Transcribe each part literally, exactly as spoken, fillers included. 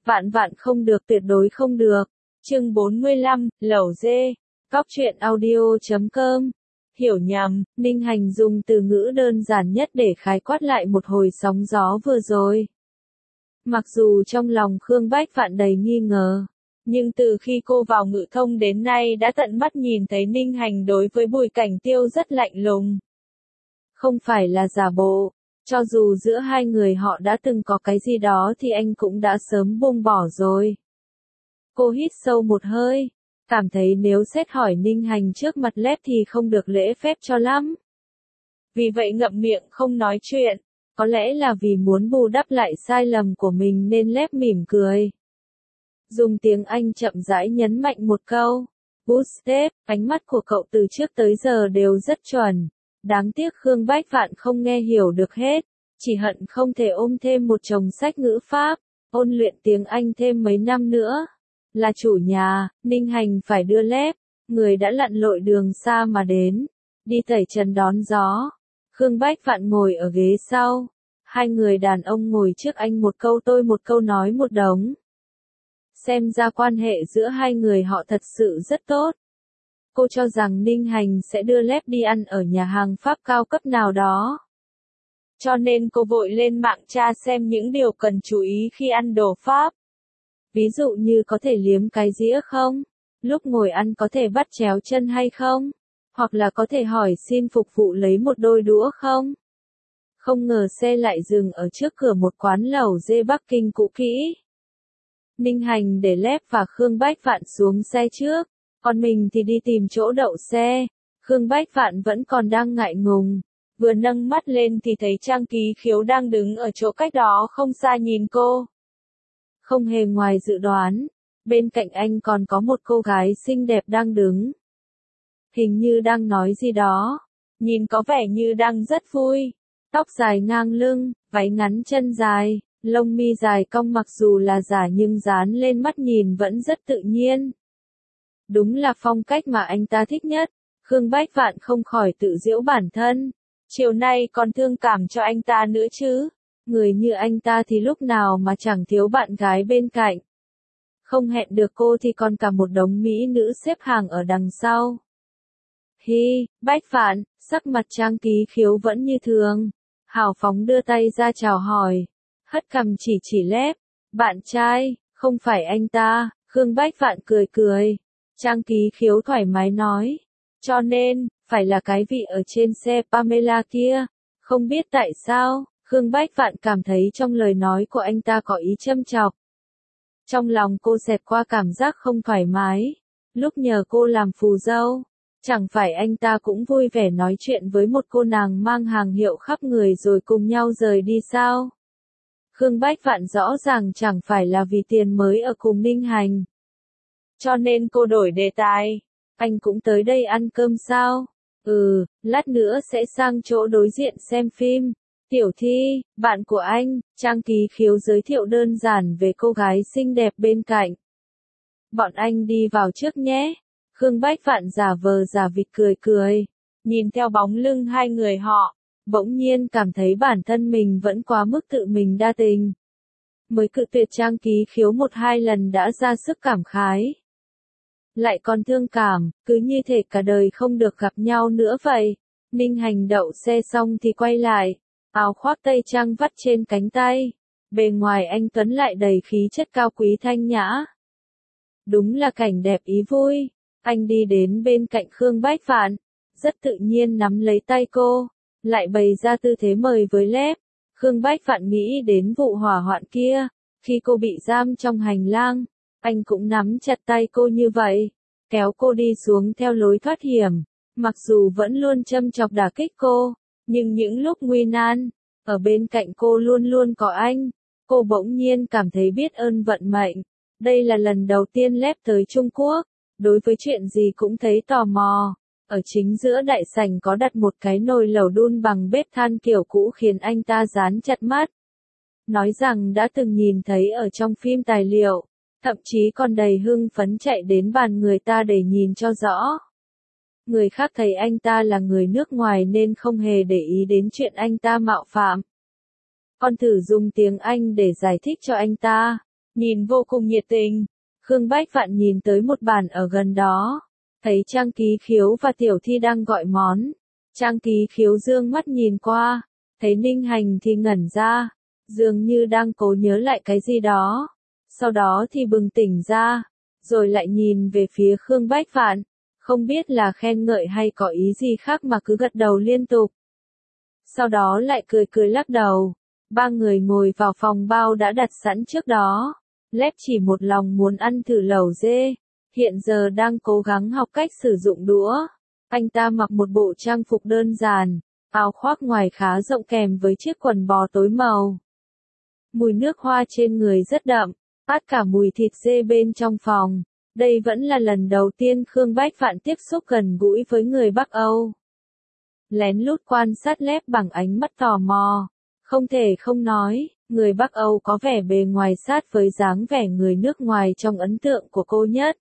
Vạn vạn không được, tuyệt đối không được. Chương bốn mươi lăm, Lẩu dê. Cóc truyện audio chấm com. Hiểu nhầm, Ninh Hành dùng từ ngữ đơn giản nhất để khái quát lại một hồi sóng gió vừa rồi. Mặc dù trong lòng Khương Bách Phạn đầy nghi ngờ, nhưng từ khi cô vào Ngự Thông đến nay đã tận mắt nhìn thấy Ninh Hành đối với Bùi Cảnh Tiêu rất lạnh lùng. Không phải là giả bộ, cho dù giữa hai người họ đã từng có cái gì đó thì anh cũng đã sớm buông bỏ rồi. Cô hít sâu một hơi, cảm thấy nếu xét hỏi Ninh Hành trước mặt Lép thì không được lễ phép cho lắm. Vì vậy ngậm miệng không nói chuyện, có lẽ là vì muốn bù đắp lại sai lầm của mình nên Lép mỉm cười. Dùng tiếng Anh chậm rãi nhấn mạnh một câu, "Good step", ánh mắt của cậu từ trước tới giờ đều rất chuẩn. Đáng tiếc Khương Bách Phạn không nghe hiểu được hết, chỉ hận không thể ôm thêm một chồng sách ngữ pháp, ôn luyện tiếng Anh thêm mấy năm nữa. Là chủ nhà, Ninh Hành phải đưa Lép, người đã lặn lội đường xa mà đến, đi tẩy trần đón gió. Khương Bách Phạn ngồi ở ghế sau, hai người đàn ông ngồi trước anh một câu tôi một câu nói một đống. Xem ra quan hệ giữa hai người họ thật sự rất tốt. Cô cho rằng Ninh Hành sẽ đưa Lép đi ăn ở nhà hàng Pháp cao cấp nào đó. Cho nên cô vội lên mạng tra xem những điều cần chú ý khi ăn đồ Pháp. Ví dụ như có thể liếm cái dĩa không? Lúc ngồi ăn có thể bắt chéo chân hay không? Hoặc là có thể hỏi xin phục vụ lấy một đôi đũa không? Không ngờ xe lại dừng ở trước cửa một quán lẩu dê Bắc Kinh cũ kỹ. Ninh Hành để Lép và Khương Bách Phạn xuống xe trước, còn mình thì đi tìm chỗ đậu xe. Khương Bách Phạn vẫn còn đang ngại ngùng, vừa nâng mắt lên thì thấy Trang Ký Khiếu đang đứng ở chỗ cách đó không xa nhìn cô. Không hề ngoài dự đoán, bên cạnh anh còn có một cô gái xinh đẹp đang đứng. Hình như đang nói gì đó, nhìn có vẻ như đang rất vui. Tóc dài ngang lưng, váy ngắn chân dài, lông mi dài cong mặc dù là giả nhưng dán lên mắt nhìn vẫn rất tự nhiên. Đúng là phong cách mà anh ta thích nhất. Khương Bách Phạn không khỏi tự giễu bản thân. Chiều nay còn thương cảm cho anh ta nữa chứ. Người như anh ta thì lúc nào mà chẳng thiếu bạn gái bên cạnh. Không hẹn được cô thì còn cả một đống mỹ nữ xếp hàng ở đằng sau. Hi, Bách Phạn, sắc mặt Trang Ký Khiếu vẫn như thường. Hào phóng đưa tay ra chào hỏi. Hất cằm chỉ chỉ Lép. Bạn trai, không phải anh ta. Khương Bách Phạn cười cười. Trang Ký Khiếu thoải mái nói. Cho nên, phải là cái vị ở trên xe Pamela kia. Không biết tại sao, Khương Bách Phạn cảm thấy trong lời nói của anh ta có ý châm chọc. Trong lòng cô xẹt qua cảm giác không thoải mái. Lúc nhờ cô làm phù dâu, chẳng phải anh ta cũng vui vẻ nói chuyện với một cô nàng mang hàng hiệu khắp người rồi cùng nhau rời đi sao? Khương Bách Phạn rõ ràng chẳng phải là vì tiền mới ở cùng Ninh Hành. Cho nên cô đổi đề tài. Anh cũng tới đây ăn cơm sao? Ừ, lát nữa sẽ sang chỗ đối diện xem phim. Tiểu Thi, bạn của anh, Trang Ký Khiếu giới thiệu đơn giản về cô gái xinh đẹp bên cạnh. Bọn anh đi vào trước nhé. Khương Bách Phạn giả vờ giả vịt cười cười. Nhìn theo bóng lưng hai người họ, bỗng nhiên cảm thấy bản thân mình vẫn quá mức tự mình đa tình. Mới cự tuyệt Trang Ký Khiếu một hai lần đã ra sức cảm khái. Lại còn thương cảm, cứ như thể cả đời không được gặp nhau nữa vậy. Ninh Hành đậu xe xong thì quay lại, áo khoác tây trang vắt trên cánh tay. Bề ngoài anh Tuấn lại đầy khí chất cao quý thanh nhã. Đúng là cảnh đẹp ý vui. Anh đi đến bên cạnh Khương Bách Phạn, rất tự nhiên nắm lấy tay cô, lại bày ra tư thế mời với Lép. Khương Bách Phạn nghĩ đến vụ hỏa hoạn kia, khi cô bị giam trong hành lang, anh cũng nắm chặt tay cô như vậy, kéo cô đi xuống theo lối thoát hiểm. Mặc dù vẫn luôn châm chọc đả kích cô, nhưng những lúc nguy nan, ở bên cạnh cô luôn luôn có anh. Cô bỗng nhiên cảm thấy biết ơn vận mệnh. Đây là lần đầu tiên Lép tới Trung Quốc, đối với chuyện gì cũng thấy tò mò. Ở chính giữa đại sảnh có đặt một cái nồi lẩu đun bằng bếp than kiểu cũ khiến anh ta dán chặt mắt. Nói rằng đã từng nhìn thấy ở trong phim tài liệu, thậm chí còn đầy hưng phấn chạy đến bàn người ta để nhìn cho rõ. Người khác thấy anh ta là người nước ngoài nên không hề để ý đến chuyện anh ta mạo phạm. Con thử dùng tiếng Anh để giải thích cho anh ta. nhìn vô cùng nhiệt tình. Khương Bách Vạn nhìn tới một bàn ở gần đó, thấy Trang Ký Khiếu và Tiểu Thi đang gọi món. Trang Ký Khiếu dương mắt nhìn qua, thấy Ninh Hành thì ngẩn ra, dường như đang cố nhớ lại cái gì đó. Sau đó thì bừng tỉnh ra, rồi lại nhìn về phía Khương Bách Vạn, không biết là khen ngợi hay có ý gì khác mà cứ gật đầu liên tục. Sau đó lại cười cười lắc đầu. Ba người ngồi vào phòng bao đã đặt sẵn trước đó. Lép chỉ một lòng muốn ăn thử lẩu dê, hiện giờ đang cố gắng học cách sử dụng đũa. Anh ta mặc một bộ trang phục đơn giản, áo khoác ngoài khá rộng kèm với chiếc quần bò tối màu. Mùi nước hoa trên người rất đậm, át cả mùi thịt dê bên trong phòng. Đây vẫn là lần đầu tiên Khương Bách Vạn tiếp xúc gần gũi với người Bắc Âu. Lén lút quan sát Lép bằng ánh mắt tò mò. Không thể không nói, người Bắc Âu có vẻ bề ngoài sát với dáng vẻ người nước ngoài trong ấn tượng của cô nhất.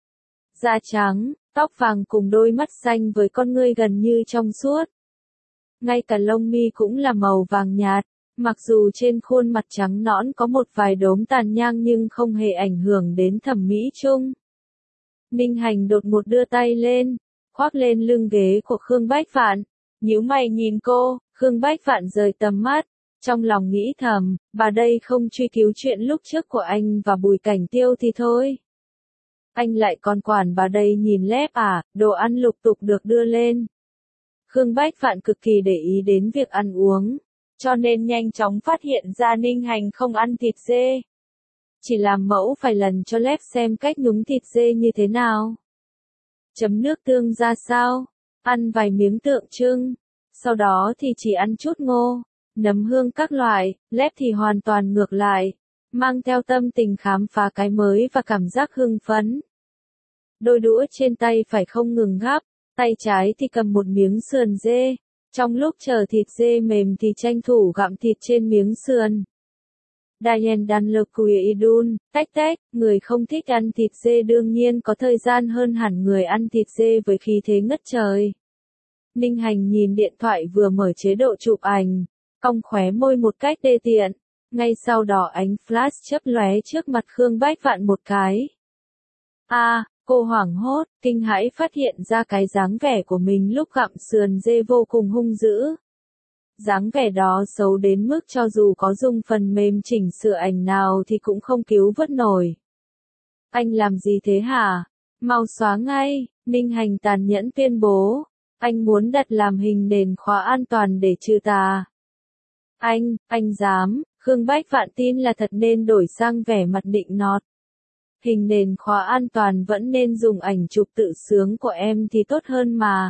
Da trắng, tóc vàng cùng đôi mắt xanh với con ngươi gần như trong suốt. Ngay cả lông mi cũng là màu vàng nhạt, mặc dù trên khuôn mặt trắng nõn có một vài đốm tàn nhang nhưng không hề ảnh hưởng đến thẩm mỹ chung. Ninh Hành đột ngột đưa tay lên, khoác lên lưng ghế của Khương Bách Vạn, nhíu mày nhìn cô. Khương Bách Vạn rời tầm mắt, trong lòng nghĩ thầm, bà đây không truy cứu chuyện lúc trước của anh và Bùi Cảnh Tiêu thì thôi. Anh lại còn quản bà đây nhìn Lép à, đồ ăn lục tục được đưa lên. Khương Bách Vạn cực kỳ để ý đến việc ăn uống, cho nên nhanh chóng phát hiện ra Ninh Hành không ăn thịt dê. Chỉ làm mẫu vài lần cho Lép xem cách nhúng thịt dê như thế nào. Chấm nước tương ra sao, ăn vài miếng tượng trưng, sau đó thì chỉ ăn chút ngô, nấm hương các loại. Lép thì hoàn toàn ngược lại, mang theo tâm tình khám phá cái mới và cảm giác hưng phấn. Đôi đũa trên tay phải không ngừng gắp, tay trái thì cầm một miếng sườn dê, trong lúc chờ thịt dê mềm thì tranh thủ gặm thịt trên miếng sườn. Diane Dan Le Cuidun, tách tách, người không thích ăn thịt dê đương nhiên có thời gian hơn hẳn người ăn thịt dê với khí thế ngất trời. Ninh Hành nhìn điện thoại vừa mở chế độ chụp ảnh, cong khóe môi một cách đê tiện, ngay sau đó ánh flash chớp lóe trước mặt Khương Bách Vạn một cái. A, à, cô hoảng hốt, kinh hãi phát hiện ra cái dáng vẻ của mình lúc gặm sườn dê vô cùng hung dữ. Dáng vẻ đó xấu đến mức cho dù có dùng phần mềm chỉnh sửa ảnh nào thì cũng không cứu vớt nổi. Anh làm gì thế hả? Mau xóa ngay, Ninh Hành tàn nhẫn tuyên bố. Anh muốn đặt làm hình nền khóa an toàn để trừ tà. Anh, anh dám, Khương Bách Vạn tin là thật nên đổi sang vẻ mặt định nọt. Hình nền khóa an toàn vẫn nên dùng ảnh chụp tự sướng của em thì tốt hơn mà.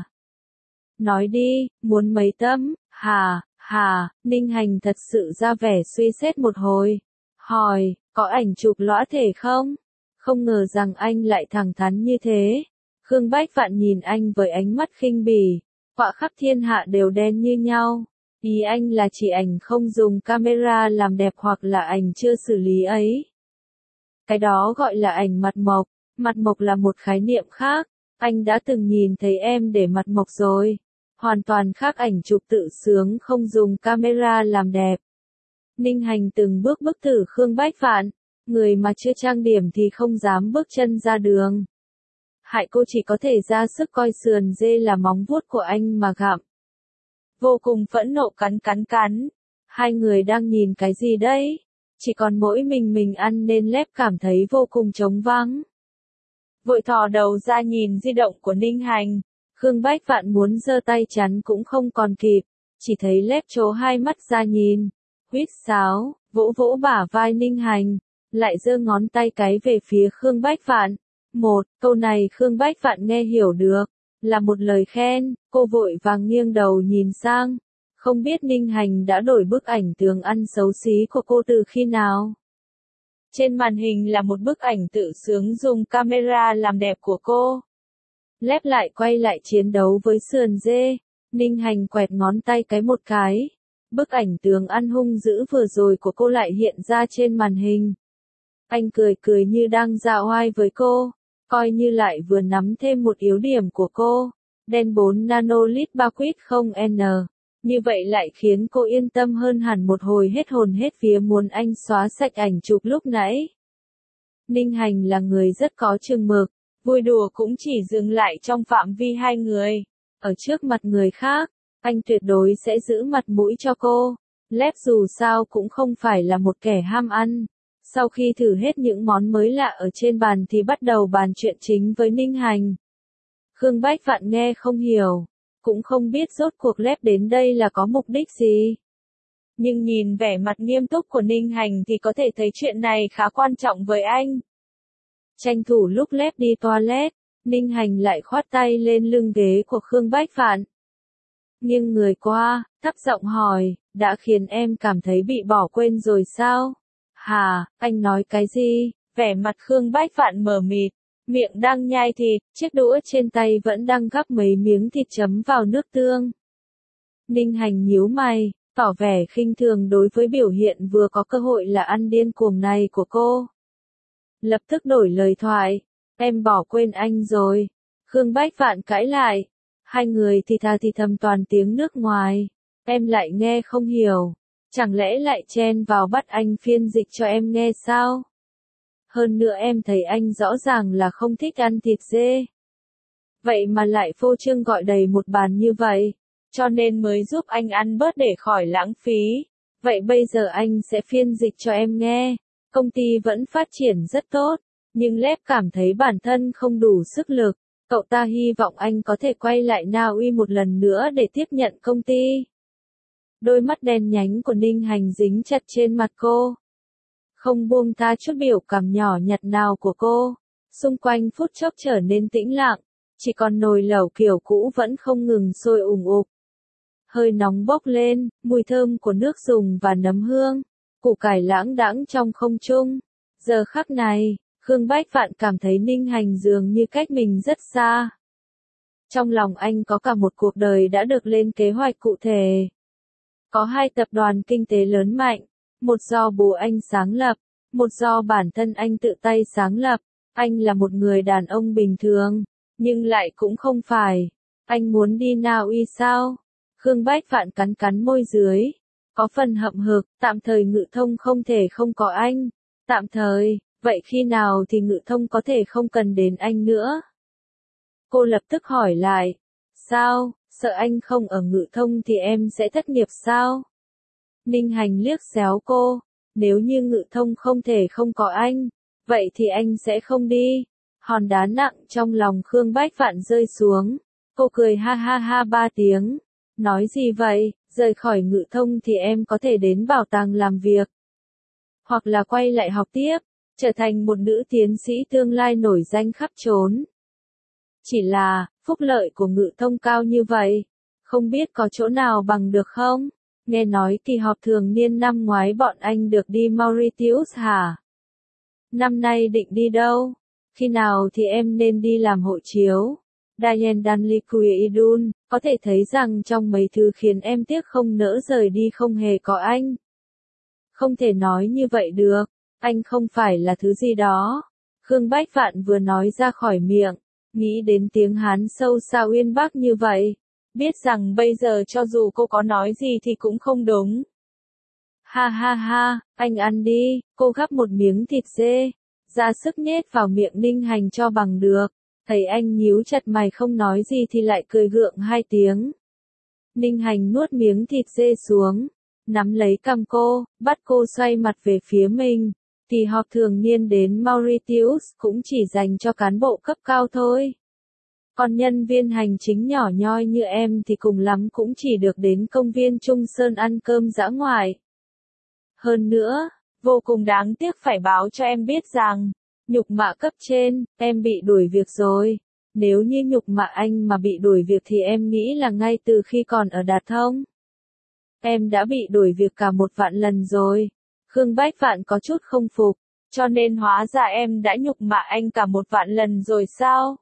Nói đi, muốn mấy tấm, hà, hà, Ninh Hành thật sự ra vẻ suy xét một hồi. Hỏi, có ảnh chụp lõa thể không? Không ngờ rằng anh lại thẳng thắn như thế. Khương Bách Vạn nhìn anh với ánh mắt khinh bỉ, họa khắp thiên hạ đều đen như nhau. Ý anh là chỉ ảnh không dùng camera làm đẹp hoặc là ảnh chưa xử lý ấy. Cái đó gọi là ảnh mặt mộc, mặt mộc là một khái niệm khác, anh đã từng nhìn thấy em để mặt mộc rồi. Hoàn toàn khác ảnh chụp tự sướng không dùng camera làm đẹp. Ninh Hành từng bước bước thử Khương Bách Vạn, người mà chưa trang điểm thì không dám bước chân ra đường. Hại cô chỉ có thể ra sức coi sườn dê là móng vuốt của anh mà gặm. Vô cùng phẫn nộ cắn cắn cắn. Hai người đang nhìn cái gì đấy? Chỉ còn mỗi mình mình ăn nên Lép cảm thấy vô cùng trống vắng. Vội thò đầu ra nhìn di động của Ninh Hành. Khương Bách Vạn muốn giơ tay chắn cũng không còn kịp. Chỉ thấy Lép trố hai mắt ra nhìn. Huýt sáo, vỗ vỗ bả vai Ninh Hành. Lại giơ ngón tay cái về phía Khương Bách Vạn. Một, câu này Khương Bách Vạn nghe hiểu được, là một lời khen, cô vội vàng nghiêng đầu nhìn sang, không biết Ninh Hành đã đổi bức ảnh tường ăn xấu xí của cô từ khi nào. Trên màn hình là một bức ảnh tự sướng dùng camera làm đẹp của cô. Lép lại quay lại chiến đấu với sườn dê, Ninh Hành quẹt ngón tay cái một cái. Bức ảnh tường ăn hung dữ vừa rồi của cô lại hiện ra trên màn hình. Anh cười cười như đang dạ oai với cô. Coi như lại vừa nắm thêm một yếu điểm của cô, đen bốn nanolit ba quýt không N. Như vậy lại khiến cô yên tâm hơn hẳn một hồi hết hồn hết vía muốn anh xóa sạch ảnh chụp lúc nãy. Ninh Hành là người rất có chừng mực, vui đùa cũng chỉ dừng lại trong phạm vi hai người. Ở trước mặt người khác, anh tuyệt đối sẽ giữ mặt mũi cho cô. Lép dù sao cũng không phải là một kẻ ham ăn. Sau khi thử hết những món mới lạ ở trên bàn thì bắt đầu bàn chuyện chính với Ninh Hành. Khương Bách Phạn nghe không hiểu, cũng không biết rốt cuộc Lép đến đây là có mục đích gì. Nhưng nhìn vẻ mặt nghiêm túc của Ninh Hành thì có thể thấy chuyện này khá quan trọng với anh. Tranh thủ lúc Lép đi toilet, Ninh Hành lại khoát tay lên lưng ghế của Khương Bách Phạn. Nghiêng người qua, thấp giọng hỏi, đã khiến em cảm thấy bị bỏ quên rồi sao? Hà, anh nói cái gì? Vẻ mặt Khương Bách Phạn mờ mịt, miệng đang nhai thịt, chiếc đũa trên tay vẫn đang gắp mấy miếng thịt chấm vào nước tương. Ninh Hành nhíu mày, tỏ vẻ khinh thường đối với biểu hiện vừa có cơ hội là ăn điên cuồng này của cô. Lập tức đổi lời thoại, em bỏ quên anh rồi. Khương Bách Phạn cãi lại, hai người thì thà thì thầm toàn tiếng nước ngoài, em lại nghe không hiểu, chẳng lẽ lại chen vào bắt anh phiên dịch cho em nghe sao? Hơn nữa em thấy anh rõ ràng là không thích ăn thịt dê. Vậy mà lại phô trương gọi đầy một bàn như vậy, cho nên mới giúp anh ăn bớt để khỏi lãng phí. Vậy bây giờ anh sẽ phiên dịch cho em nghe. Công ty vẫn phát triển rất tốt, nhưng Lép cảm thấy bản thân không đủ sức lực. Cậu ta hy vọng anh có thể quay lại Na Uy một lần nữa để tiếp nhận công ty. Đôi mắt đen nhánh của Ninh Hành dính chặt trên mặt cô. Không buông tha chút biểu cảm nhỏ nhặt nào của cô. Xung quanh phút chốc trở nên tĩnh lặng, chỉ còn nồi lẩu kiểu cũ vẫn không ngừng sôi ùng ục. Hơi nóng bốc lên, mùi thơm của nước dùng và nấm hương, củ cải lãng đãng trong không trung. Giờ khắc này, Khương Bách Phạn cảm thấy Ninh Hành dường như cách mình rất xa. Trong lòng anh có cả một cuộc đời đã được lên kế hoạch cụ thể. Có hai tập đoàn kinh tế lớn mạnh, một do bố anh sáng lập, một do bản thân anh tự tay sáng lập. Anh là một người đàn ông bình thường, nhưng lại cũng không phải. Anh muốn đi Na Uy sao? Khương Bách Phạn cắn cắn môi dưới, có phần hậm hực, tạm thời Ngự Thông không thể không có anh. Tạm thời, vậy khi nào thì Ngự Thông có thể không cần đến anh nữa? Cô lập tức hỏi lại, sao, sợ anh không ở Ngự Thông thì em sẽ thất nghiệp sao? Ninh Hành liếc xéo cô, nếu như Ngự Thông không thể không có anh, vậy thì anh sẽ không đi. Hòn đá nặng trong lòng Khương Bách Phạn rơi xuống, cô cười ha ha ha ba tiếng. Nói gì vậy, rời khỏi Ngự Thông thì em có thể đến bảo tàng làm việc. Hoặc là quay lại học tiếp, trở thành một nữ tiến sĩ tương lai nổi danh khắp trốn. Chỉ là, phúc lợi của Ngự Thông cao như vậy, không biết có chỗ nào bằng được không? Nghe nói kỳ họp thường niên năm ngoái bọn anh được đi Mauritius hả? Năm nay định đi đâu? Khi nào thì em nên đi làm hộ chiếu? Diane Danliquidun, có thể thấy rằng trong mấy thứ khiến em tiếc không nỡ rời đi không hề có anh. Không thể nói như vậy được, anh không phải là thứ gì đó. Khương Bách Phạn vừa nói ra khỏi miệng, nghĩ đến tiếng Hán sâu xa uyên bác như vậy, biết rằng bây giờ cho dù cô có nói gì thì cũng không đúng. Ha ha ha, anh ăn đi, cô gắp một miếng thịt dê, ra sức nhét vào miệng Ninh Hành cho bằng được. Thấy anh nhíu chặt mày không nói gì thì lại cười gượng hai tiếng. Ninh Hành nuốt miếng thịt dê xuống, nắm lấy cằm cô, bắt cô xoay mặt về phía mình. Kỳ họp thường niên đến Mauritius cũng chỉ dành cho cán bộ cấp cao thôi. Còn nhân viên hành chính nhỏ nhoi như em thì cùng lắm cũng chỉ được đến công viên Trung Sơn ăn cơm dã ngoại. Hơn nữa, vô cùng đáng tiếc phải báo cho em biết rằng, nhục mạ cấp trên, em bị đuổi việc rồi. Nếu như nhục mạ anh mà bị đuổi việc thì em nghĩ là ngay từ khi còn ở Đạt Thông. Em đã bị đuổi việc cả một vạn lần rồi. Khương Bách Phạn có chút không phục, cho nên hóa ra em đã nhục mạ anh cả một vạn lần rồi sao?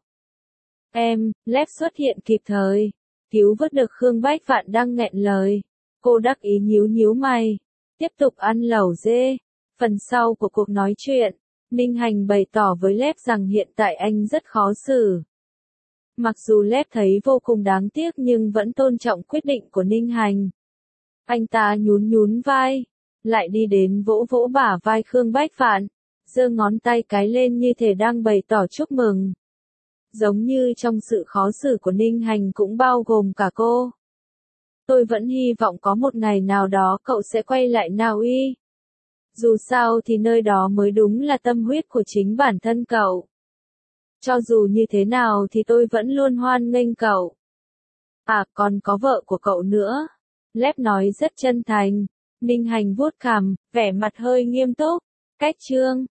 Em, Lép xuất hiện kịp thời, cứu vớt được Khương Bách Phạn đang nghẹn lời. Cô đắc ý nhíu nhíu mày, tiếp tục ăn lẩu dê. Phần sau của cuộc nói chuyện, Ninh Hành bày tỏ với Lép rằng hiện tại anh rất khó xử. Mặc dù Lép thấy vô cùng đáng tiếc nhưng vẫn tôn trọng quyết định của Ninh Hành. Anh ta nhún nhún vai, lại đi đến vỗ vỗ bả vai Khương Bách Phạn, giơ ngón tay cái lên như thể đang bày tỏ chúc mừng. Giống như trong sự khó xử của Ninh Hành cũng bao gồm cả cô. Tôi vẫn hy vọng có một ngày nào đó cậu sẽ quay lại Na Uy. Dù sao thì nơi đó mới đúng là tâm huyết của chính bản thân cậu. Cho dù như thế nào thì tôi vẫn luôn hoan nghênh cậu. À, còn có vợ của cậu nữa. Lép nói rất chân thành. Ninh Hành vuốt cằm, vẻ mặt hơi nghiêm túc. Cách chương